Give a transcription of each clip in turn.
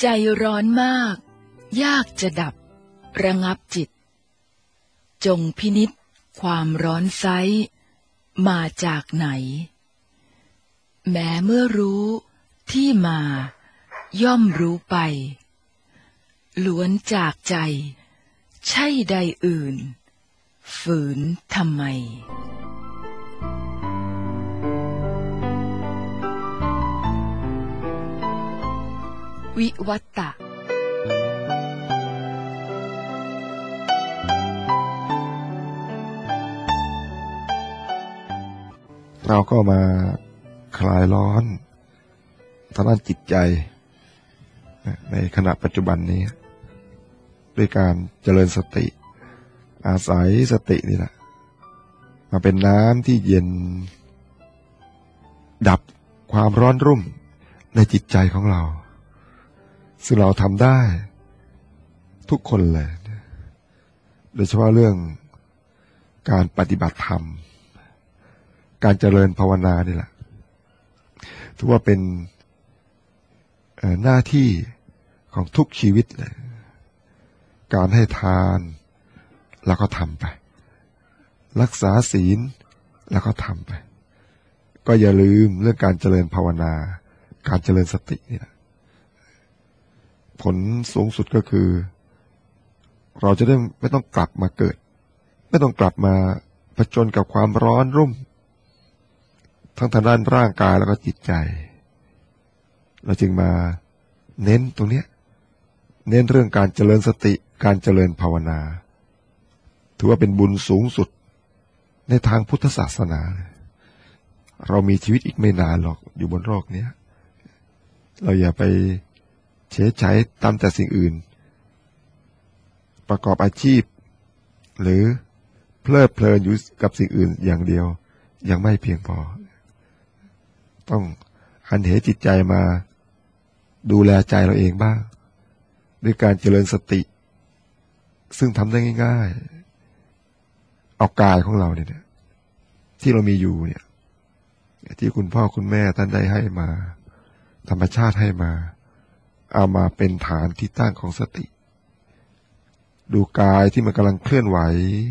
ใจร้อนมากยากจะดับระงับจิตจงพินิจความร้อนไซร้มาจากไหนแม้เมื่อรู้ที่มาย่อมรู้ไปล้วนจากใจใช่ใดอื่นฝืนทำไมวิวัตตะเราก็มาคลายร้อนทางด้านจิตใจในขณะปัจจุบันนี้ด้วยการเจริญสติอาศัยสตินี่แหละมาเป็นน้ำที่เย็นดับความร้อนรุ่มในจิตใจของเราซึ่งเราทำได้ทุกคนเลยโดยเฉพาะเรื่องการปฏิบัติธรรมการเจริญภาวนานี่แหละถือว่าเป็นหน้าที่ของทุกชีวิตเลยการให้ทานเราก็ทำไปรักษาศีลแล้วก็ทำไปก็อย่าลืมเรื่องการเจริญภาวนาการเจริญสตินี่แหละผลสูงสุดก็คือเราจะได้ไม่ต้องกลับมาเกิดไม่ต้องกลับมาผจญกับความร้อนรุ่มทั้งทางด้านร่างกายแล้วก็จิตใจเราจึงมาเน้นตรงนี้เน้นเรื่องการเจริญสติการเจริญภาวนาถือว่าเป็นบุญสูงสุดในทางพุทธศาสนาเรามีชีวิตอีกไม่นานหรอกอยู่บนโลกนี้เราอย่าไปเฉยใช้ตามแต่สิ่งอื่นประกอบอาชีพหรือเพลิดเพลินอยู่กับสิ่งอื่นอย่างเดียวยังไม่เพียงพอต้องหันเหจิตใจมาดูแลใจเราเองบ้างด้วยการเจริญสติซึ่งทำได้ง่ายๆเอากายของเราเนี่ยที่เรามีอยู่เนี่ยที่คุณพ่อคุณแม่ท่านได้ให้มาธรรมชาติให้มาเอามาเป็นฐานที่ตั้งของสติดูกายที่มันกำลังเคลื่อนไหว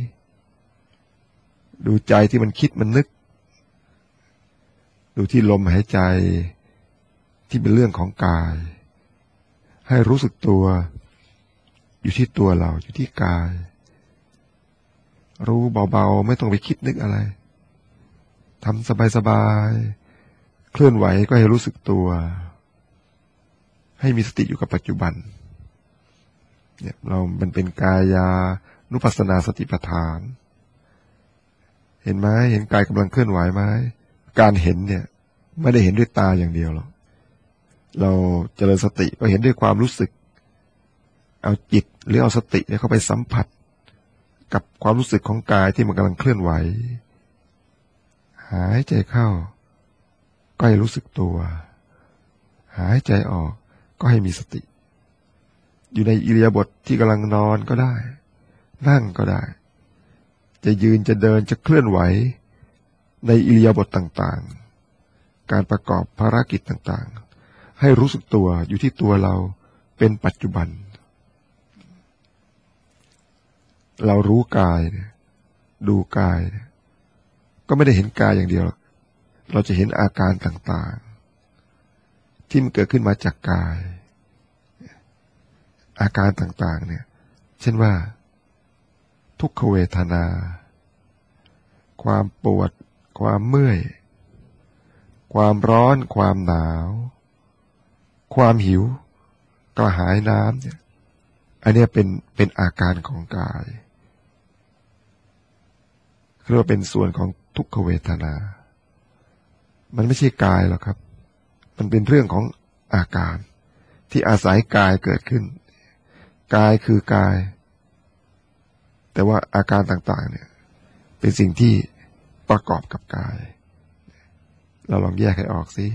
ดูใจที่มันคิดมันนึกดูที่ลมหายใจที่เป็นเรื่องของกายให้รู้สึกตัวอยู่ที่ตัวเราอยู่ที่กายรู้เบาๆไม่ต้องไปคิดนึกอะไรทำสบายๆเคลื่อนไหวก็ให้รู้สึกตัวให้มีสติอยู่กับปัจจุบันเนี่ยมันเป็นกายานุปัสสนาสติปัฏฐานเห็นไหมเห็นกายกำลังเคลื่อนไหวไหมการเห็นเนี่ยไม่ได้เห็นด้วยตาอย่างเดียวหรอกเราเจริญสติก็เห็นด้วยความรู้สึกเอาจิตหรือเอาสติเข้าไปสัมผัสกับความรู้สึกของกายที่มันกำลังเคลื่อนไหวหายใจเข้าก็ให้รู้สึกตัวหายใจออกก็ให้มีสติอยู่ในอิริยาบถที่กำลังนอนก็ได้นั่งก็ได้จะยืนจะเดินจะเคลื่อนไหวในอิริยาบถต่างๆการประกอบภารกิจต่างๆให้รู้สึกตัวอยู่ที่ตัวเราเป็นปัจจุบันเรารู้กายดูกายก็ไม่ได้เห็นกายอย่างเดียวเราจะเห็นอาการต่างๆที่มันเกิดขึ้นมาจากกายอาการต่างๆเนี่ยเช่นว่าทุกขเวทนาความปวดความเมื่อยความร้อนความหนาวความหิวกระหายน้ำเนี่ยอันนี้เป็นอาการของกายเรียกว่าเป็นส่วนของทุกขเวทนามันไม่ใช่กายหรอกครับมันเป็นเรื่องของอาการที่อาศัยกายเกิดขึ้นกายคือกายแต่ว่าอาการต่างๆเนี่ยเป็นสิ่งที่ประกอบกับกายเราลองแยกให้ออกสิ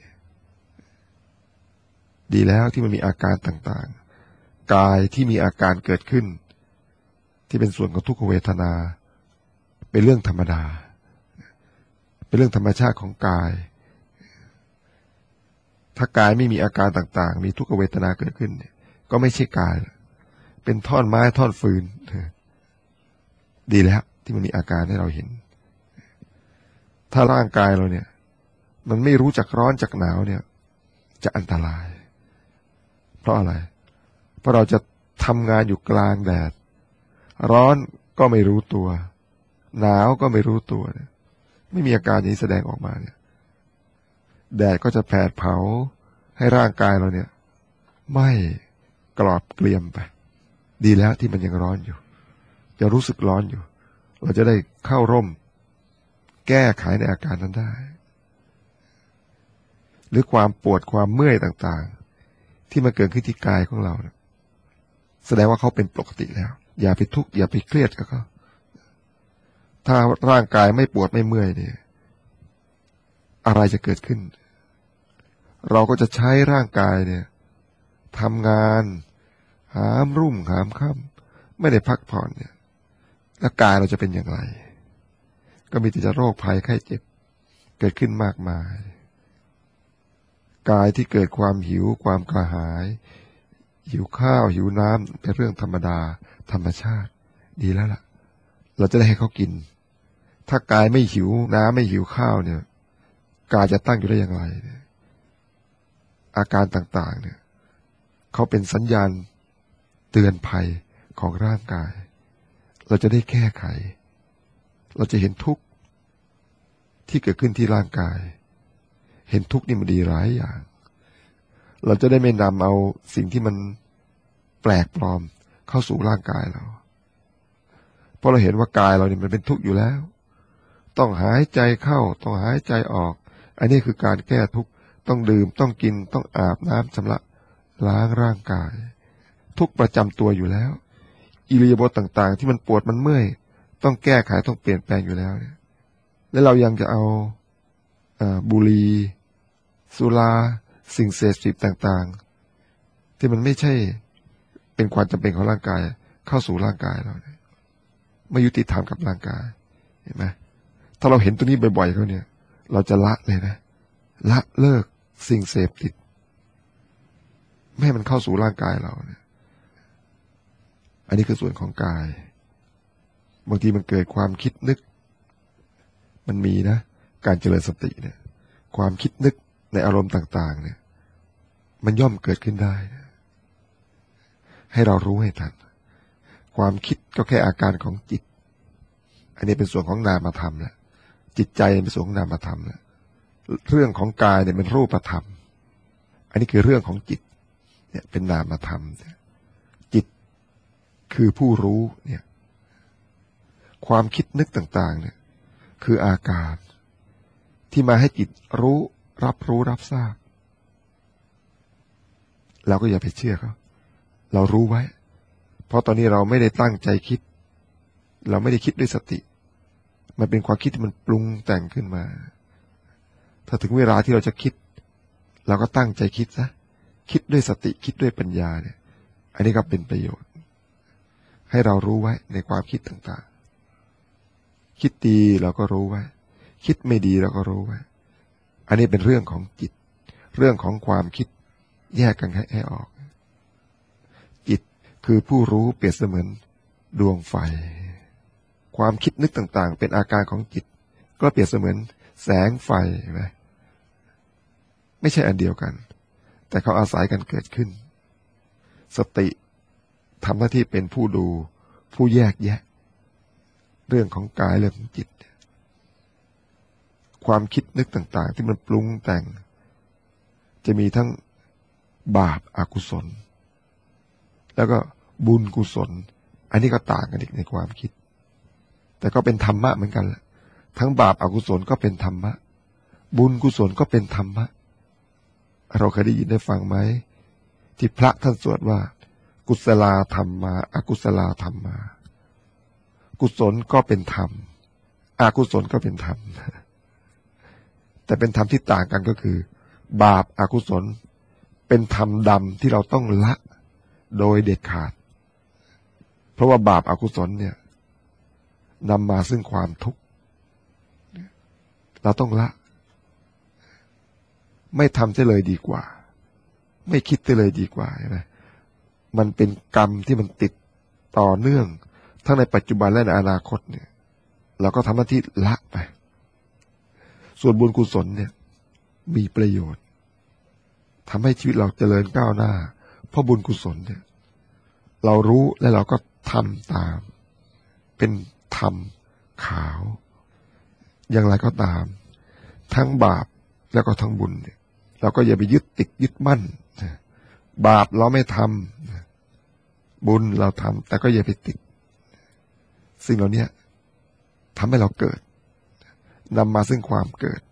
ดีแล้วที่มันมีอาการต่างๆกายที่มีอาการเกิดขึ้นที่เป็นส่วนของทุกขเวทนาเป็นเรื่องธรรมดาเป็นเรื่องธรรมชาติของกายถ้ากายไม่มีอาการต่างๆมีทุกขเวทนาเกิดขึ้นเนี่ยก็ไม่ใช่กายเป็นท่อนไม้ท่อนฟืนดีแล้วที่มันมีอาการให้เราเห็นถ้าร่างกายเราเนี่ยมันไม่รู้จักร้อนจักหนาวเนี่ยจะอันตรายเพราะอะไรเพราะเราจะทำงานอยู่กลางแดดร้อนก็ไม่รู้ตัวหนาวก็ไม่รู้ตัวเนี่ยไม่มีอาการนี้แสดงออกมาเนี่ยแดดก็จะแผดเผาให้ร่างกายเราเนี่ยไม่กรอบเกรียมไปดีแล้วที่มันยังร้อนอยู่จะรู้สึกร้อนอยู่เราจะได้เข้าร่มแก้ไขในอาการนั้นได้หรือความปวดความเมื่อยต่างๆที่มันเกิดขึ้นที่กายของเราเนี่ยแสดงว่าเขาเป็นปกติแล้วอย่าไปทุกข์อย่าไปเครียดกับเขาถ้าร่างกายไม่ปวดไม่เมื่อยเนี่ยอะไรจะเกิดขึ้นเราก็จะใช้ร่างกายเนี่ยทำงานหามรุ่งหามค่ำไม่ได้พักผ่อนเนี่ยแล้วกายเราจะเป็นอย่างไรก็มีแต่จะโรคภัยไข้เจ็บเกิดขึ้นมากมายกายที่เกิดความหิวความกระหายหิวข้าวหิวน้ำเป็นเรื่องธรรมดาธรรมชาติดีแล้วล่ะเราจะได้ให้เขากินถ้ากายไม่หิวน้ำไม่หิวข้าวเนี่ยกายจะตั้งอยู่ได้อย่างไรเนี่ยอาการต่างๆเนี่ยเขาเป็นสัญญาณเตือนภัยของร่างกายเราจะได้แก้ไขเราจะเห็นทุกข์ที่เกิดขึ้นที่ร่างกายเห็นทุกข์นี่มันดีหลายอย่างเราจะได้ไม่นำเอาสิ่งที่มันแปลกปลอมเข้าสู่ร่างกายเราเพราะเราเห็นว่ากายเราเนี่ยมันเป็นทุกข์อยู่แล้วต้องหายใจเข้าต้องหายใจออกอันนี้คือการแก้ทุกข์ต้องดื่มต้องกินต้องอาบน้ำชำระล้างร่างกายทุกประจำตัวอยู่แล้วอิริยาบถต่างๆที่มันปวดมันเมื่อยต้องแก้ไขต้องเปลี่ยนแปลงอยู่แล้วเนี่ยแล้วเรายังจะเอาบุหรี่สุราสิ่งเสพติดต่างๆที่มันไม่ใช่เป็นความจำเป็นของร่างกายเข้าสู่ร่างกายเราเนี่ยไม่ยุติธรรมกับร่างกายเห็นไหมถ้าเราเห็นตัวนี้บ่อยๆแล้วเนี่ยเราจะละเลยนะละเลิกสิ่งเสพติดไม่ให้มันเข้าสู่ร่างกายเราเนี่ยอันนี้คือส่วนของกายบางทีมันเกิดความคิดนึกมันมีนะการเจริญสติเนี่ยความคิดนึกในอารมณ์ต่างๆเนี่ยมันย่อมเกิดขึ้นได้นะให้เรารู้ให้ทันความคิดก็แค่อาการของจิตอันนี้เป็นส่วนของนามธรรมแหละจิตใจเป็นส่วนของนามธรรมแหละเรื่องของกายเนี่ยเป็นรูปธรรมอันนี้คือเรื่องของจิตเนี่ยเป็นนามธรรมจิตคือผู้รู้เนี่ยความคิดนึกต่างๆเนี่ยคืออาการที่มาให้จิตรู้รับทราบเราก็อย่าไปเชื่อเขาเรารู้ไว้เพราะตอนนี้เราไม่ได้ตั้งใจคิดเราไม่ได้คิดด้วยสติมันเป็นความคิดที่มันปรุงแต่งขึ้นมาถ้าถึงเวลาที่เราจะคิดเราก็ตั้งใจคิดซะคิดด้วยสติคิดด้วยปัญญาเนี่ยอันนี้ก็เป็นประโยชน์ให้เรารู้ไว้ในความคิดต่างๆคิดดีเราก็รู้ไว้คิดไม่ดีเราก็รู้ไว้อันนี้เป็นเรื่องของจิตเรื่องของความคิดแยกกันให้ออกจิตคือผู้รู้เปรียบเสมือนดวงไฟความคิดนึกต่างๆเป็นอาการของจิตก็เปรียบเสมือนแสงไฟเห็นไหมไม่ใช่อันเดียวกันแต่เขาอาศัยกันเกิดขึ้นสติทำหน้าที่เป็นผู้ดูผู้แยกแยะเรื่องของกายเรื่องของจิตความคิดนึกต่างๆที่มันปรุงแต่งจะมีทั้งบาปอกุศลแล้วก็บุญกุศลอันนี้ก็ต่างกันอีกในความคิดแต่ก็เป็นธรรมะเหมือนกันแหละทั้งบาปอกุศลก็เป็นธรรมะบุญกุศลก็เป็นธรรมะเราเคยได้ยินได้ฟังไหมที่พระท่านสวดว่ากุศลธรรมมาอกุศลธรรมมากุศลก็เป็นธรรมอกุศลก็เป็นธรรมแต่เป็นธรรมที่ต่างกันก็คือบาปอกุศลเป็นธรรมดำที่เราต้องละโดยเด็ดขาดเพราะว่าบาปอกุศลเนี่ยนำมาซึ่งความทุกข์เราต้องละไม่ทำเสียเลยดีกว่าไม่คิดเสียเลยดีกว่าใช่ไหมมันเป็นกรรมที่มันติดต่อเนื่องทั้งในปัจจุบันและในอนาคตเนี่ยเราก็ทำหน้าที่ละไปส่วนบุญกุศลเนี่ยมีประโยชน์ทำให้ชีวิตเราเจริญก้าวหน้าเพราะบุญกุศลเนี่ยเรารู้และเราก็ทำตามเป็นธรรมขาวอย่างไรก็ตามทั้งบาปแล้วก็ทั้งบุญเนี่ยเราก็อย่าไปยึดติดยึดมั่นบาปเราไม่ทำบุญเราทำแต่ก็อย่าไปติดสิ่งเหล่านี้ทำให้เราเกิดนำมาซึ่งความเกิด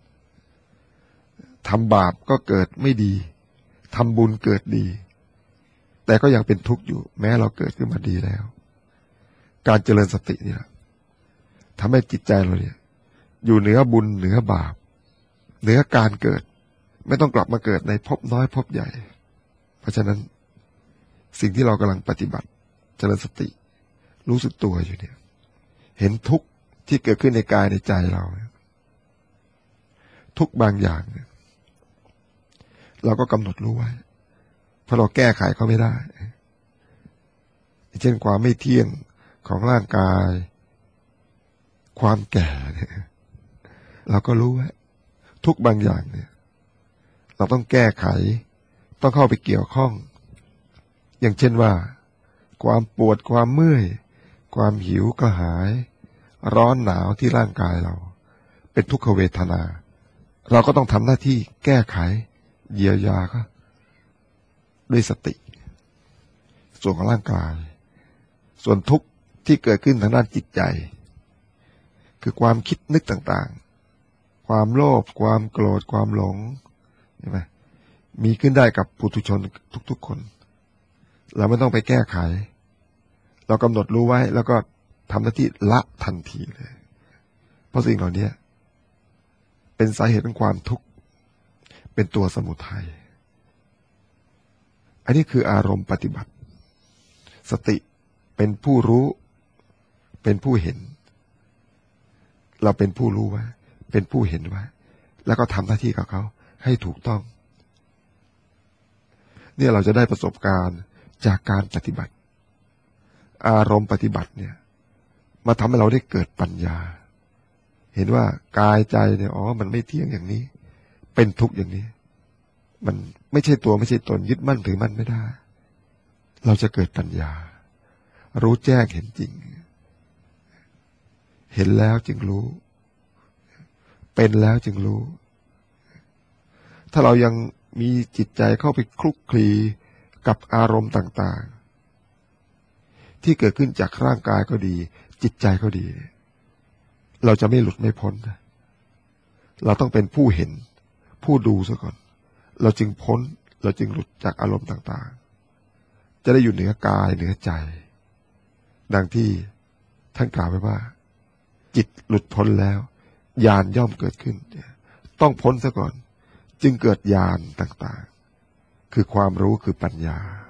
ทำบาปก็เกิดไม่ดีทำบุญเกิดดีแต่ก็ยังเป็นทุกข์อยู่แม้เราเกิดขึ้นมาดีแล้วการเจริญสติเนี่ยทำให้จิตใจเราเนี่ยอยู่เหนือบุญเหนือบาปเหนือการเกิดไม่ต้องกลับมาเกิดในภพน้อยภพใหญ่เพราะฉะนั้นสิ่งที่เรากำลังปฏิบัติเจริญสติรู้สึกตัวอยู่เนี่ยเห็นทุกข์ที่เกิดขึ้นในกายในใจเราทุกบางอย่างเนี่ยเราก็กำหนดรู้ไว้เพราะเราแก้ไขเขาไม่ได้เช่นความไม่เที่ยงของร่างกายความแก่เนี่ยเราก็รู้ว่าทุกบางอย่างเนี่ยเราต้องแก้ไขต้องเข้าไปเกี่ยวข้องอย่างเช่นว่าความปวดความเมื่อยความหิวกระหายร้อนหนาวที่ร่างกายเราเป็นทุกขเวทนาเราก็ต้องทำหน้าที่แก้ไขเยียวยาก็ด้วยสติส่วนของร่างกายส่วนทุกข์ที่เกิดขึ้นทางด้านจิตใจคือความคิดนึกต่างๆความโลภความโกรธความหลงใช่ไหมมีขึ้นได้กับปุถุชนทุกๆคนเราไม่ต้องไปแก้ไขเรากำหนดรู้ไว้แล้วก็ทำหน้าที่ละทันทีเลยเพราะสิ่งเหล่านี้เป็นสาเหตุของความทุกข์เป็นตัวสมุทัยอันนี้คืออารมณ์ปฏิบัติสติเป็นผู้รู้เป็นผู้เห็นเราเป็นผู้รู้ไว้เป็นผู้เห็นไว้แล้วก็ทำหน้าที่กับเขาให้ถูกต้องเนี่ยเราจะได้ประสบการณ์จากการปฏิบัติอารมณ์ปฏิบัติเนี่ยมาทำให้เราได้เกิดปัญญาเห็นว่ากายใจเนี่ยมันไม่เที่ยงอย่างนี้เป็นทุกข์อย่างนี้มันไม่ใช่ตัวไม่ใช่ตนยึดมั่นถือมั่นไม่ได้เราจะเกิดปัญญารู้แจ้งเห็นจริงเห็นแล้วจึงรู้เป็นแล้วจึงรู้ถ้าเรายังมีจิตใจเข้าไปคลุกคลีกับอารมณ์ต่างๆที่เกิดขึ้นจากร่างกายก็ดีจิตใจก็ดีเราจะไม่หลุดไม่พ้นเราต้องเป็นผู้เห็นผู้ดูซะก่อนเราจึงพ้นเราจึงหลุดจากอารมณ์ต่างๆจะได้อยู่เหนือกายเหนือใจดังที่ท่านกล่าวไว้ว่าจิตหลุดพ้นแล้วญาณย่อมเกิดขึ้นต้องพ้นซะก่อนจึงเกิดญาณต่างๆคือความรู้คือปัญญา